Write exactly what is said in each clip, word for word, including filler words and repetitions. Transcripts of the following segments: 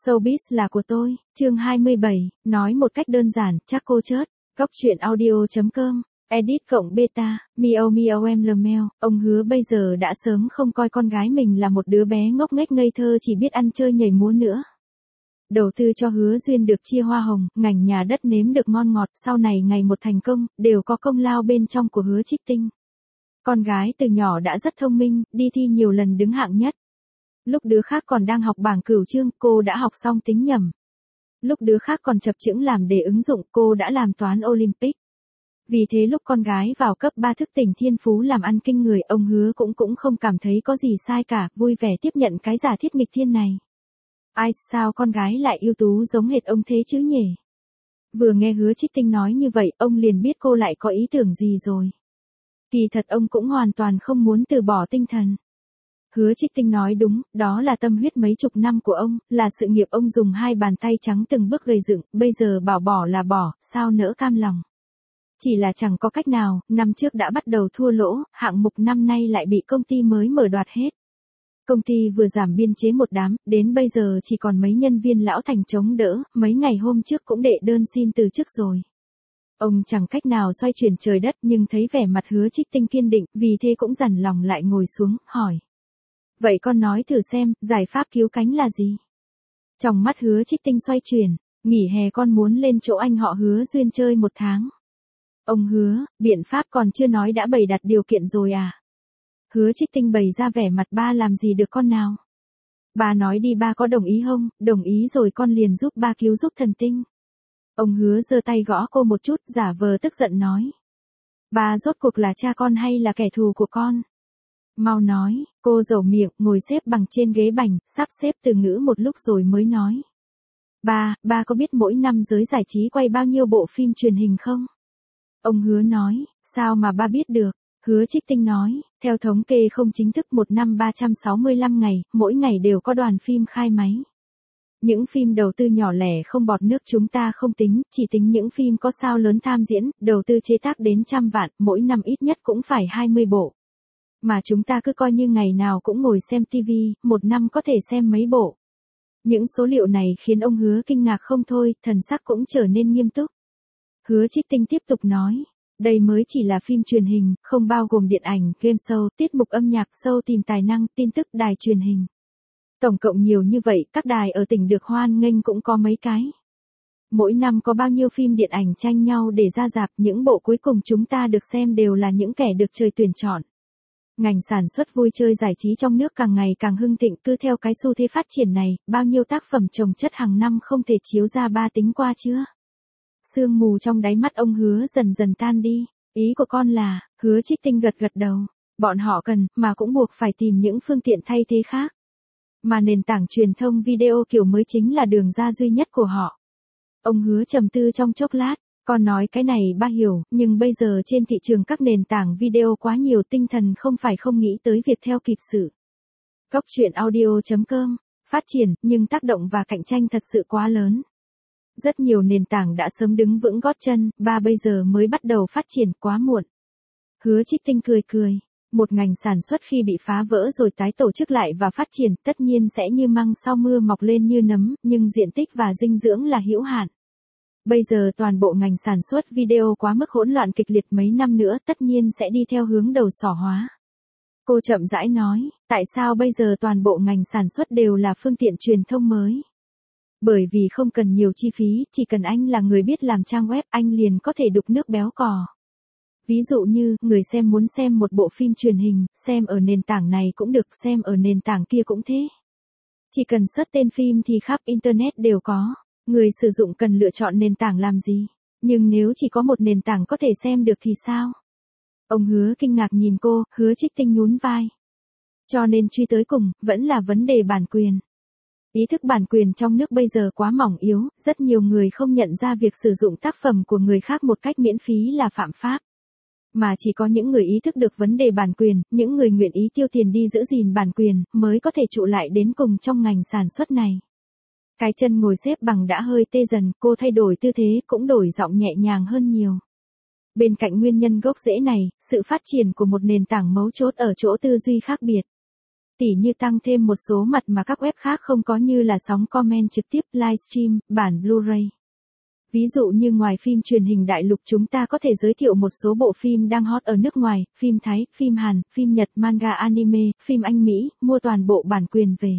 Showbiz là của tôi, chương hai mươi bảy, nói một cách đơn giản, chắc cô chớt, góc truyện audio chấm com, edit cộng beta, miao miao em lờ meo, ông Hứa bây giờ đã sớm không coi con gái mình là một đứa bé ngốc nghếch ngây thơ chỉ biết ăn chơi nhảy múa nữa. Đầu tư cho Hứa Duyên được chia hoa hồng, ngành nhà đất nếm được ngon ngọt, sau này ngày một thành công, đều có công lao bên trong của Hứa Trích Tinh. Con gái từ nhỏ đã rất thông minh, đi thi nhiều lần đứng hạng nhất. Lúc đứa khác còn đang học bảng cửu chương, cô đã học xong tính nhẩm. Lúc đứa khác còn chập chững làm đề ứng dụng, cô đã làm toán Olympic. Vì thế lúc con gái vào cấp ba thức tỉnh thiên phú làm ăn kinh người, ông Hứa cũng cũng không cảm thấy có gì sai cả, vui vẻ tiếp nhận cái giả thiết nghịch thiên này. Ai sao con gái lại ưu tú giống hệt ông thế chứ nhỉ? Vừa nghe Hứa Trích Tinh nói như vậy, ông liền biết cô lại có ý tưởng gì rồi. Kỳ thật ông cũng hoàn toàn không muốn từ bỏ tinh thần. Hứa Trích Tinh nói đúng, đó là tâm huyết mấy chục năm của ông, là sự nghiệp ông dùng hai bàn tay trắng từng bước gây dựng, bây giờ bảo bỏ là bỏ, sao nỡ cam lòng. Chỉ là chẳng có cách nào, năm trước đã bắt đầu thua lỗ, hạng mục năm nay lại bị công ty mới mở đoạt hết. Công ty vừa giảm biên chế một đám, đến bây giờ chỉ còn mấy nhân viên lão thành chống đỡ, mấy ngày hôm trước cũng đệ đơn xin từ chức rồi. Ông chẳng cách nào xoay chuyển trời đất nhưng thấy vẻ mặt Hứa Trích Tinh kiên định, vì thế cũng dằn lòng lại ngồi xuống, hỏi. Vậy con nói thử xem, giải pháp cứu cánh là gì? Trong mắt Hứa Trích Tinh xoay chuyển, nghỉ hè con muốn lên chỗ anh họ Hứa Duyên chơi một tháng. Ông Hứa, biện pháp còn chưa nói đã bày đặt điều kiện rồi à? Hứa Trích Tinh bày ra vẻ mặt ba làm gì được con nào? Ba nói đi ba có đồng ý không? Đồng ý rồi con liền giúp ba cứu giúp thần tinh. Ông Hứa giơ tay gõ cô một chút, giả vờ tức giận nói. Ba rốt cuộc là cha con hay là kẻ thù của con? Mau nói, cô dẩu miệng, ngồi xếp bằng trên ghế bành, sắp xếp từ ngữ một lúc rồi mới nói. Ba, ba có biết mỗi năm giới giải trí quay bao nhiêu bộ phim truyền hình không? Ông Hứa nói, sao mà ba biết được? Hứa Trích Tinh nói, theo thống kê không chính thức một năm ba trăm sáu mươi lăm ngày, mỗi ngày đều có đoàn phim khai máy. Những phim đầu tư nhỏ lẻ không bọt nước chúng ta không tính, chỉ tính những phim có sao lớn tham diễn, đầu tư chế tác đến trăm vạn, mỗi năm ít nhất cũng phải hai mươi bộ. Mà chúng ta cứ coi như ngày nào cũng ngồi xem tivi, một năm có thể xem mấy bộ. Những số liệu này khiến ông Hứa kinh ngạc không thôi, thần sắc cũng trở nên nghiêm túc. Hứa Trích Tinh tiếp tục nói, đây mới chỉ là phim truyền hình, không bao gồm điện ảnh, game show, tiết mục âm nhạc, show tìm tài năng, tin tức, đài truyền hình. Tổng cộng nhiều như vậy, các đài ở tỉnh được hoan nghênh cũng có mấy cái. Mỗi năm có bao nhiêu phim điện ảnh tranh nhau để ra rạp, những bộ cuối cùng chúng ta được xem đều là những kẻ được trời tuyển chọn. Ngành sản xuất vui chơi giải trí trong nước càng ngày càng hưng thịnh, cứ theo cái xu thế phát triển này, bao nhiêu tác phẩm chồng chất hàng năm không thể chiếu ra ba tính qua chưa? Sương mù trong đáy mắt ông Hứa dần dần tan đi, ý của con là, Hứa Trích Tinh gật gật đầu, bọn họ cần, mà cũng buộc phải tìm những phương tiện thay thế khác. Mà nền tảng truyền thông video kiểu mới chính là đường ra duy nhất của họ. Ông Hứa trầm tư trong chốc lát, con nói cái này ba hiểu, nhưng bây giờ trên thị trường các nền tảng video quá nhiều, tinh thần không phải không nghĩ tới việc theo kịp sự. Góc truyện audio chấm com, phát triển, nhưng tác động và cạnh tranh thật sự quá lớn. Rất nhiều nền tảng đã sớm đứng vững gót chân, ba bây giờ mới bắt đầu phát triển, quá muộn. Hứa Trích Tinh cười cười, một ngành sản xuất khi bị phá vỡ rồi tái tổ chức lại và phát triển, tất nhiên sẽ như măng sau mưa mọc lên như nấm, nhưng diện tích và dinh dưỡng là hữu hạn. Bây giờ toàn bộ ngành sản xuất video quá mức hỗn loạn kịch liệt, mấy năm nữa tất nhiên sẽ đi theo hướng đầu sỏ hóa. Cô chậm rãi nói, tại sao bây giờ toàn bộ ngành sản xuất đều là phương tiện truyền thông mới? Bởi vì không cần nhiều chi phí, chỉ cần anh là người biết làm trang web, anh liền có thể đục nước béo cò. Ví dụ như, người xem muốn xem một bộ phim truyền hình, xem ở nền tảng này cũng được, xem ở nền tảng kia cũng thế. Chỉ cần search tên phim thì khắp Internet đều có. Người sử dụng cần lựa chọn nền tảng làm gì? Nhưng nếu chỉ có một nền tảng có thể xem được thì sao? Ông Hứa kinh ngạc nhìn cô, Hứa Trích Tinh nhún vai. Cho nên truy tới cùng, vẫn là vấn đề bản quyền. Ý thức bản quyền trong nước bây giờ quá mỏng yếu, rất nhiều người không nhận ra việc sử dụng tác phẩm của người khác một cách miễn phí là phạm pháp. Mà chỉ có những người ý thức được vấn đề bản quyền, những người nguyện ý tiêu tiền đi giữ gìn bản quyền, mới có thể trụ lại đến cùng trong ngành sản xuất này. Cái chân ngồi xếp bằng đã hơi tê dần, cô thay đổi tư thế, cũng đổi giọng nhẹ nhàng hơn nhiều. Bên cạnh nguyên nhân gốc rễ này, sự phát triển của một nền tảng mấu chốt ở chỗ tư duy khác biệt. Tỉ như tăng thêm một số mặt mà các web khác không có như là sóng comment trực tiếp, livestream, bản Blu-ray. Ví dụ như ngoài phim truyền hình đại lục chúng ta có thể giới thiệu một số bộ phim đang hot ở nước ngoài, phim Thái, phim Hàn, phim Nhật, manga anime, phim Anh Mỹ, mua toàn bộ bản quyền về.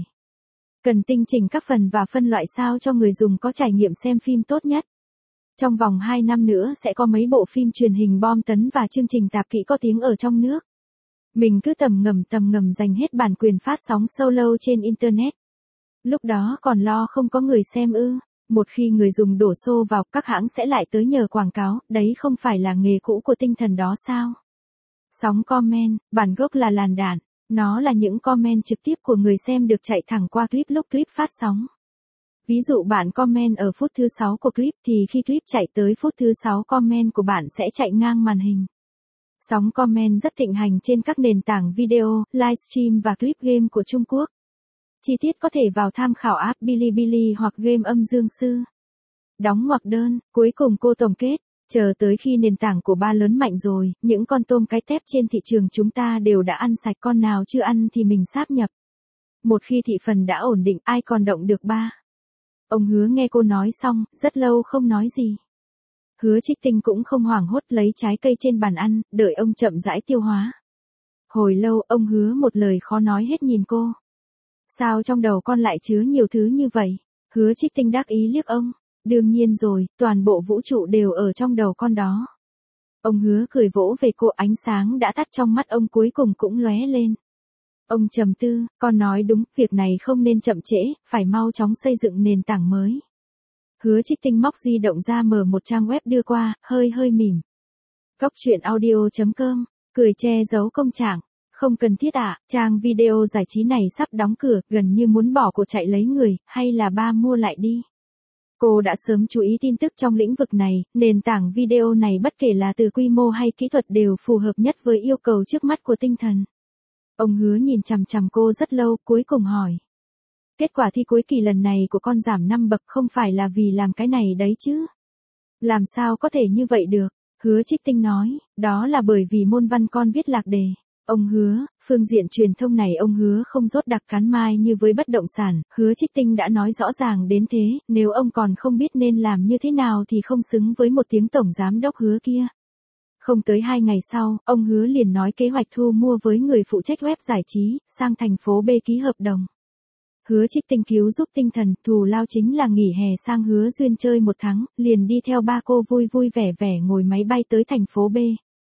Cần tinh chỉnh các phần và phân loại sao cho người dùng có trải nghiệm xem phim tốt nhất. Trong vòng hai năm nữa sẽ có mấy bộ phim truyền hình bom tấn và chương trình tạp kỹ có tiếng ở trong nước. Mình cứ tầm ngầm tầm ngầm dành hết bản quyền phát sóng solo trên Internet. Lúc đó còn lo không có người xem ư. Một khi người dùng đổ xô vào, các hãng sẽ lại tới nhờ quảng cáo, đấy không phải là nghề cũ của tinh thần đó sao? Sóng comment, bản gốc là làn đạn, nó là những comment trực tiếp của người xem được chạy thẳng qua clip lúc clip phát sóng. Ví dụ bạn comment ở phút thứ sáu của clip thì khi clip chạy tới phút thứ sáu comment của bạn sẽ chạy ngang màn hình. Sóng comment rất thịnh hành trên các nền tảng video, livestream và clip game của Trung Quốc. Chi tiết có thể vào tham khảo app Bilibili hoặc game âm dương sư. Đóng ngoặc đơn, cuối cùng cô tổng kết, chờ tới khi nền tảng của ba lớn mạnh rồi, những con tôm cái tép trên thị trường chúng ta đều đã ăn sạch, con nào chưa ăn thì mình sáp nhập. Một khi thị phần đã ổn định, ai còn động được ba. Ông Hứa nghe cô nói xong, rất lâu không nói gì. Hứa Trích Tinh cũng không hoảng hốt lấy trái cây trên bàn ăn, đợi ông chậm rãi tiêu hóa. Hồi lâu ông Hứa một lời khó nói hết nhìn cô. Sao trong đầu con lại chứa nhiều thứ như vậy? Hứa Trích Tinh đắc ý liếc ông. Đương nhiên rồi, toàn bộ vũ trụ đều ở trong đầu con đó. Ông Hứa cười vỗ về cô, ánh sáng đã tắt trong mắt ông cuối cùng cũng lóe lên. Ông trầm tư, con nói đúng, việc này không nên chậm trễ, phải mau chóng xây dựng nền tảng mới. Hứa Trích Tinh móc di động ra mở một trang web đưa qua, hơi hơi mỉm. Cóc truyện audio chấm com, cười che giấu công trạng. Không cần thiết ạ, à, trang video giải trí này sắp đóng cửa, gần như muốn bỏ cuộc chạy lấy người, hay là ba mua lại đi. Cô đã sớm chú ý tin tức trong lĩnh vực này, nền tảng video này bất kể là từ quy mô hay kỹ thuật đều phù hợp nhất với yêu cầu trước mắt của tinh thần. Ông Hứa nhìn chằm chằm cô rất lâu, cuối cùng hỏi. Kết quả thi cuối kỳ lần này của con giảm năm bậc không phải là vì làm cái này đấy chứ? Làm sao có thể như vậy được? Hứa Trích Tinh nói, đó là bởi vì môn văn con viết lạc đề. Ông Hứa, phương diện truyền thông này ông Hứa không rốt đặc cán mai như với bất động sản, Hứa Trích Tinh đã nói rõ ràng đến thế, nếu ông còn không biết nên làm như thế nào thì không xứng với một tiếng tổng giám đốc Hứa kia. Không tới hai ngày sau, ông Hứa liền nói kế hoạch thu mua với người phụ trách web giải trí, sang thành phố B ký hợp đồng. Hứa Trích Tinh cứu giúp tinh thần, thù lao chính là nghỉ hè sang Hứa Duyên chơi một tháng, liền đi theo ba cô vui vui vẻ vẻ ngồi máy bay tới thành phố B.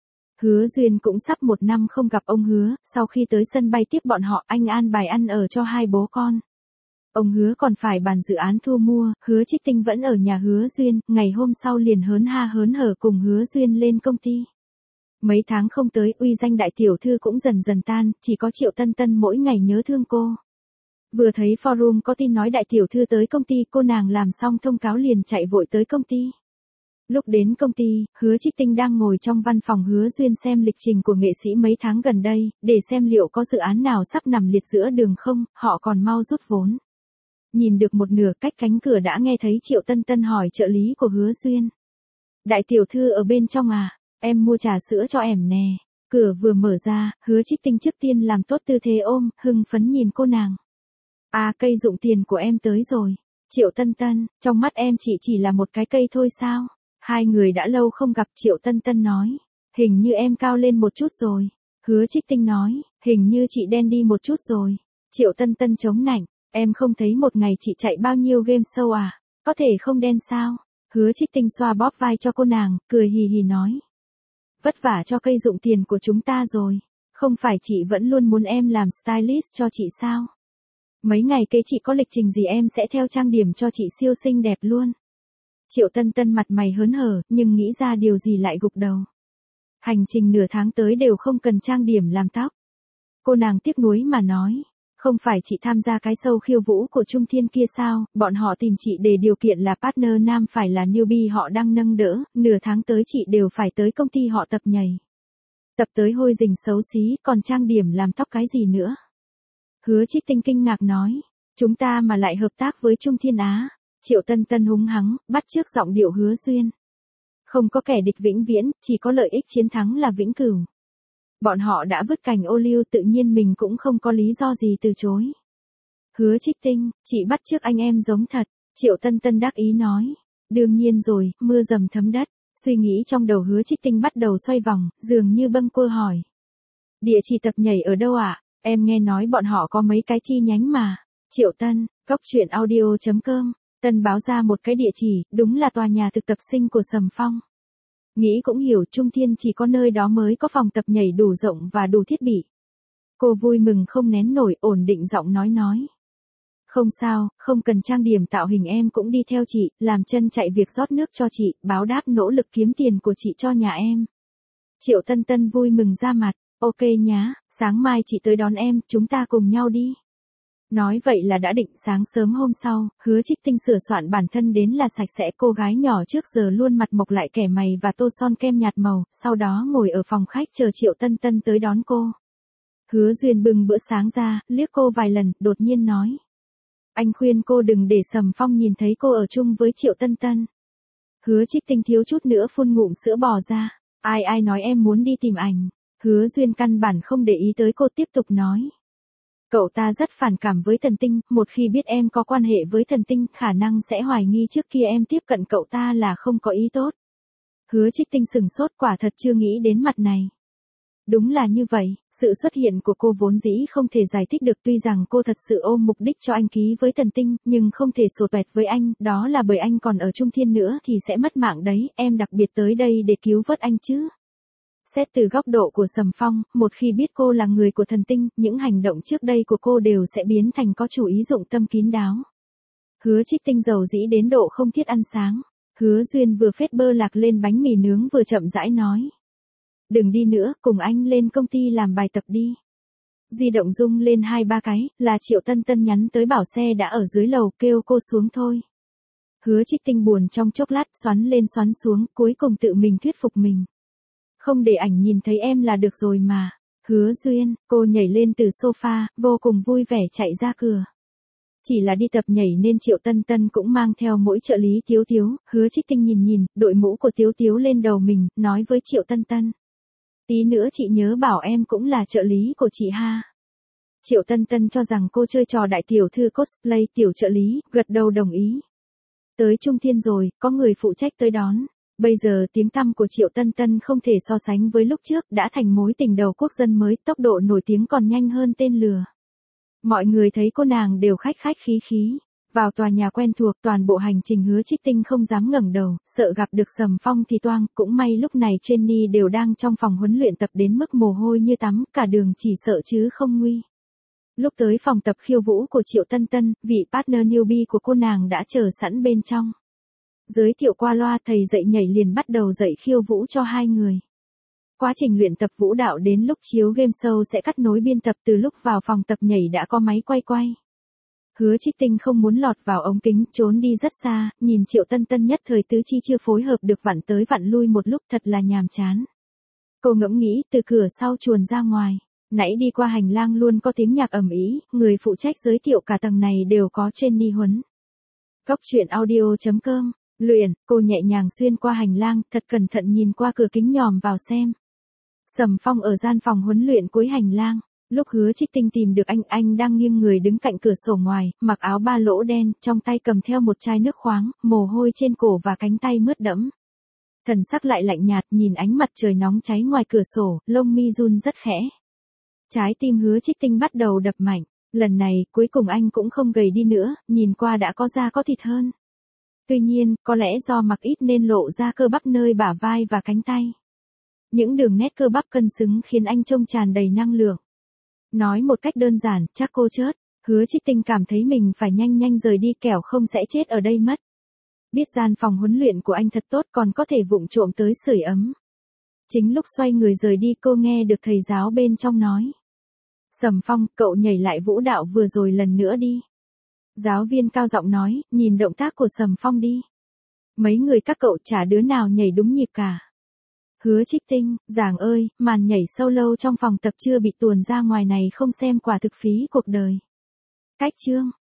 Hứa Duyên cũng sắp một năm không gặp ông Hứa, sau khi tới sân bay tiếp bọn họ, anh an bài ăn ở cho hai bố con. Ông Hứa còn phải bàn dự án thu mua, Hứa Trích Tinh vẫn ở nhà Hứa Duyên, ngày hôm sau liền hớn ha hớn hở cùng Hứa Duyên lên công ty. Mấy tháng không tới, uy danh đại tiểu thư cũng dần dần tan, chỉ có Triệu Tân Tân mỗi ngày nhớ thương cô. Vừa thấy forum có tin nói đại tiểu thư tới công ty, cô nàng làm xong thông cáo liền chạy vội tới công ty. Lúc đến công ty, Hứa Trích Tinh đang ngồi trong văn phòng Hứa Duyên xem lịch trình của nghệ sĩ mấy tháng gần đây, để xem liệu có dự án nào sắp nằm liệt giữa đường không, họ còn mau rút vốn. Nhìn được một nửa cách cánh cửa đã nghe thấy Triệu Tân Tân hỏi trợ lý của Hứa Duyên. Đại tiểu thư ở bên trong à, em mua trà sữa cho em nè. Cửa vừa mở ra, Hứa Trích Tinh trước tiên làm tốt tư thế ôm, hưng phấn nhìn cô nàng. À, cây dụng tiền của em tới rồi. Triệu Tân Tân, trong mắt em chị chỉ là một cái cây thôi sao? Hai người đã lâu không gặp, Triệu Tân Tân nói. Hình như em cao lên một chút rồi. Hứa Trích Tinh nói, hình như chị đen đi một chút rồi. Triệu Tân Tân chống nạnh, em không thấy một ngày chị chạy bao nhiêu game show à? Có thể không đen sao? Hứa Trích Tinh xoa bóp vai cho cô nàng, cười hì hì nói. Vất vả cho cây dụng tiền của chúng ta rồi. Không phải chị vẫn luôn muốn em làm stylist cho chị sao? Mấy ngày kế chị có lịch trình gì em sẽ theo trang điểm cho chị siêu xinh đẹp luôn. Triệu Tân Tân mặt mày hớn hở, nhưng nghĩ ra điều gì lại gục đầu. Hành trình nửa tháng tới đều không cần trang điểm làm tóc. Cô nàng tiếc nuối mà nói, không phải chị tham gia cái show khiêu vũ của Trung Thiên kia sao, bọn họ tìm chị để điều kiện là partner nam phải là newbie họ đang nâng đỡ, nửa tháng tới chị đều phải tới công ty họ tập nhảy. Tập tới hôi rình xấu xí, còn trang điểm làm tóc cái gì nữa. Hứa Trích Tinh kinh ngạc nói, chúng ta mà lại hợp tác với Trung Thiên Á. Triệu Tân Tân húng hắng, bắt chước giọng điệu Hứa Duyên. Không có kẻ địch vĩnh viễn, chỉ có lợi ích chiến thắng là vĩnh cửu. Bọn họ đã vứt cành ô liu tự nhiên mình cũng không có lý do gì từ chối. Hứa Trích Tinh, chị bắt chước anh em giống thật, Triệu Tân Tân đắc ý nói. Đương nhiên rồi, mưa dầm thấm đất, suy nghĩ trong đầu Hứa Trích Tinh bắt đầu xoay vòng, dường như bâng quơ hỏi. Địa chỉ tập nhảy ở đâu ạ? À? Em nghe nói bọn họ có mấy cái chi nhánh mà. Triệu Tân, góc truyện audio chấm com, Tân báo ra một cái địa chỉ, đúng là tòa nhà thực tập sinh của Sầm Phong. Nghĩ cũng hiểu Trung Thiên chỉ có nơi đó mới có phòng tập nhảy đủ rộng và đủ thiết bị. Cô vui mừng không nén nổi, ổn định giọng nói nói. Không sao, không cần trang điểm tạo hình, em cũng đi theo chị, làm chân chạy việc rót nước cho chị, báo đáp nỗ lực kiếm tiền của chị cho nhà em. Triệu Tân Tân vui mừng ra mặt, ok nhá, sáng mai chị tới đón em, chúng ta cùng nhau đi. Nói vậy là đã định. Sáng sớm hôm sau, Hứa Trích Tinh sửa soạn bản thân đến là sạch sẽ, cô gái nhỏ trước giờ luôn mặt mộc lại kẻ mày và tô son kem nhạt màu, sau đó ngồi ở phòng khách chờ Triệu Tân Tân tới đón cô. Hứa Duyên bưng bữa sáng ra, liếc cô vài lần, đột nhiên nói. Anh khuyên cô đừng để Sầm Phong nhìn thấy cô ở chung với Triệu Tân Tân. Hứa Trích Tinh thiếu chút nữa phun ngụm sữa bò ra. Ai ai nói em muốn đi tìm ảnh. Hứa Duyên căn bản không để ý tới cô, tiếp tục nói. Cậu ta rất phản cảm với Thần Tinh, một khi biết em có quan hệ với Thần Tinh, khả năng sẽ hoài nghi trước kia em tiếp cận cậu ta là không có ý tốt. Hứa Trích Tinh sừng sốt, quả thật chưa nghĩ đến mặt này. Đúng là như vậy, sự xuất hiện của cô vốn dĩ không thể giải thích được, tuy rằng cô thật sự ôm mục đích cho anh ký với Thần Tinh, nhưng không thể sổ tuẹt với anh, đó là bởi anh còn ở Trung Thiên nữa thì sẽ mất mạng đấy, em đặc biệt tới đây để cứu vớt anh chứ. Xét từ góc độ của Sầm Phong, một khi biết cô là người của Thần Tinh, những hành động trước đây của cô đều sẽ biến thành có chủ ý dụng tâm kín đáo. Hứa Trích Tinh giàu dĩ đến độ không thiết ăn sáng. Hứa Duyên vừa phết bơ lạc lên bánh mì nướng vừa chậm rãi nói. Đừng đi nữa, cùng anh lên công ty làm bài tập đi. Di động rung lên hai ba cái, là Triệu Tân Tân nhắn tới bảo xe đã ở dưới lầu, kêu cô xuống thôi. Hứa Trích Tinh buồn trong chốc lát, xoắn lên xoắn xuống, cuối cùng tự mình thuyết phục mình. Không để ảnh nhìn thấy em là được rồi mà. Hứa Duyên, cô nhảy lên từ sofa, vô cùng vui vẻ chạy ra cửa. Chỉ là đi tập nhảy nên Triệu Tân Tân cũng mang theo mỗi trợ lý Tiếu Tiếu. Hứa Trích Tinh nhìn nhìn, đội mũ của Tiếu Tiếu lên đầu mình, nói với Triệu Tân Tân. Tí nữa chị nhớ bảo em cũng là trợ lý của chị ha. Triệu Tân Tân cho rằng cô chơi trò đại tiểu thư cosplay tiểu trợ lý, gật đầu đồng ý. Tới Trung Thiên rồi, có người phụ trách tới đón. Bây giờ tiếng tăm của Triệu Tân Tân không thể so sánh với lúc trước, đã thành mối tình đầu quốc dân mới, tốc độ nổi tiếng còn nhanh hơn tên lừa. Mọi người thấy cô nàng đều khách khách khí khí. Vào tòa nhà quen thuộc, toàn bộ hành trình Hứa Trích Tinh không dám ngẩng đầu, sợ gặp được Sầm Phong thì toang, cũng may lúc này Jenny đều đang trong phòng huấn luyện tập đến mức mồ hôi như tắm, cả đường chỉ sợ chứ không nguy. Lúc tới phòng tập khiêu vũ của Triệu Tân Tân, vị partner newbie của cô nàng đã chờ sẵn bên trong. Giới thiệu qua loa, thầy dạy nhảy liền bắt đầu dạy khiêu vũ cho hai người. Quá trình luyện tập vũ đạo đến lúc chiếu game show sẽ cắt nối biên tập, từ lúc vào phòng tập nhảy đã có máy quay quay. Hứa Trích Tinh không muốn lọt vào ống kính, trốn đi rất xa, nhìn Triệu Tân Tân nhất thời tứ chi chưa phối hợp được, vặn tới vặn lui một lúc thật là nhàm chán. Cô ngẫm nghĩ, từ cửa sau chuồn ra ngoài. Nãy đi qua hành lang luôn có tiếng nhạc ầm ĩ, người phụ trách giới thiệu cả tầng này đều có Jenny huấn. Góc truyện audio chấm com, luyện, cô nhẹ nhàng xuyên qua hành lang, thật cẩn thận nhìn qua cửa kính nhòm vào xem. Sầm Phong ở gian phòng huấn luyện cuối hành lang. Lúc Hứa Trích Tinh tìm được anh, anh đang nghiêng người đứng cạnh cửa sổ ngoài, mặc áo ba lỗ đen, trong tay cầm theo một chai nước khoáng, mồ hôi trên cổ và cánh tay mướt đẫm. Thần sắc lại lạnh nhạt, nhìn ánh mặt trời nóng cháy ngoài cửa sổ, lông mi run rất khẽ. Trái tim Hứa Trích Tinh bắt đầu đập mạnh, lần này, cuối cùng anh cũng không gầy đi nữa, nhìn qua đã có da có thịt hơn. Tuy nhiên, có lẽ do mặc ít nên lộ ra cơ bắp nơi bả vai và cánh tay. Những đường nét cơ bắp cân xứng khiến anh trông tràn đầy năng lượng. Nói một cách đơn giản, chắc cô chớt. Hứa Trích Tinh cảm thấy mình phải nhanh nhanh rời đi, kẻo không sẽ chết ở đây mất. Biết gian phòng huấn luyện của anh thật tốt, còn có thể vụng trộm tới sưởi ấm. Chính lúc xoay người rời đi, cô nghe được thầy giáo bên trong nói. Sầm Phong, cậu nhảy lại vũ đạo vừa rồi lần nữa đi. Giáo viên cao giọng nói, nhìn động tác của Sầm Phong đi. Mấy người các cậu chả đứa nào nhảy đúng nhịp cả. Hứa Trích Tinh, giảng ơi, màn nhảy solo trong phòng tập chưa bị tuồn ra ngoài này không xem quả thực phí cuộc đời. Cách chương.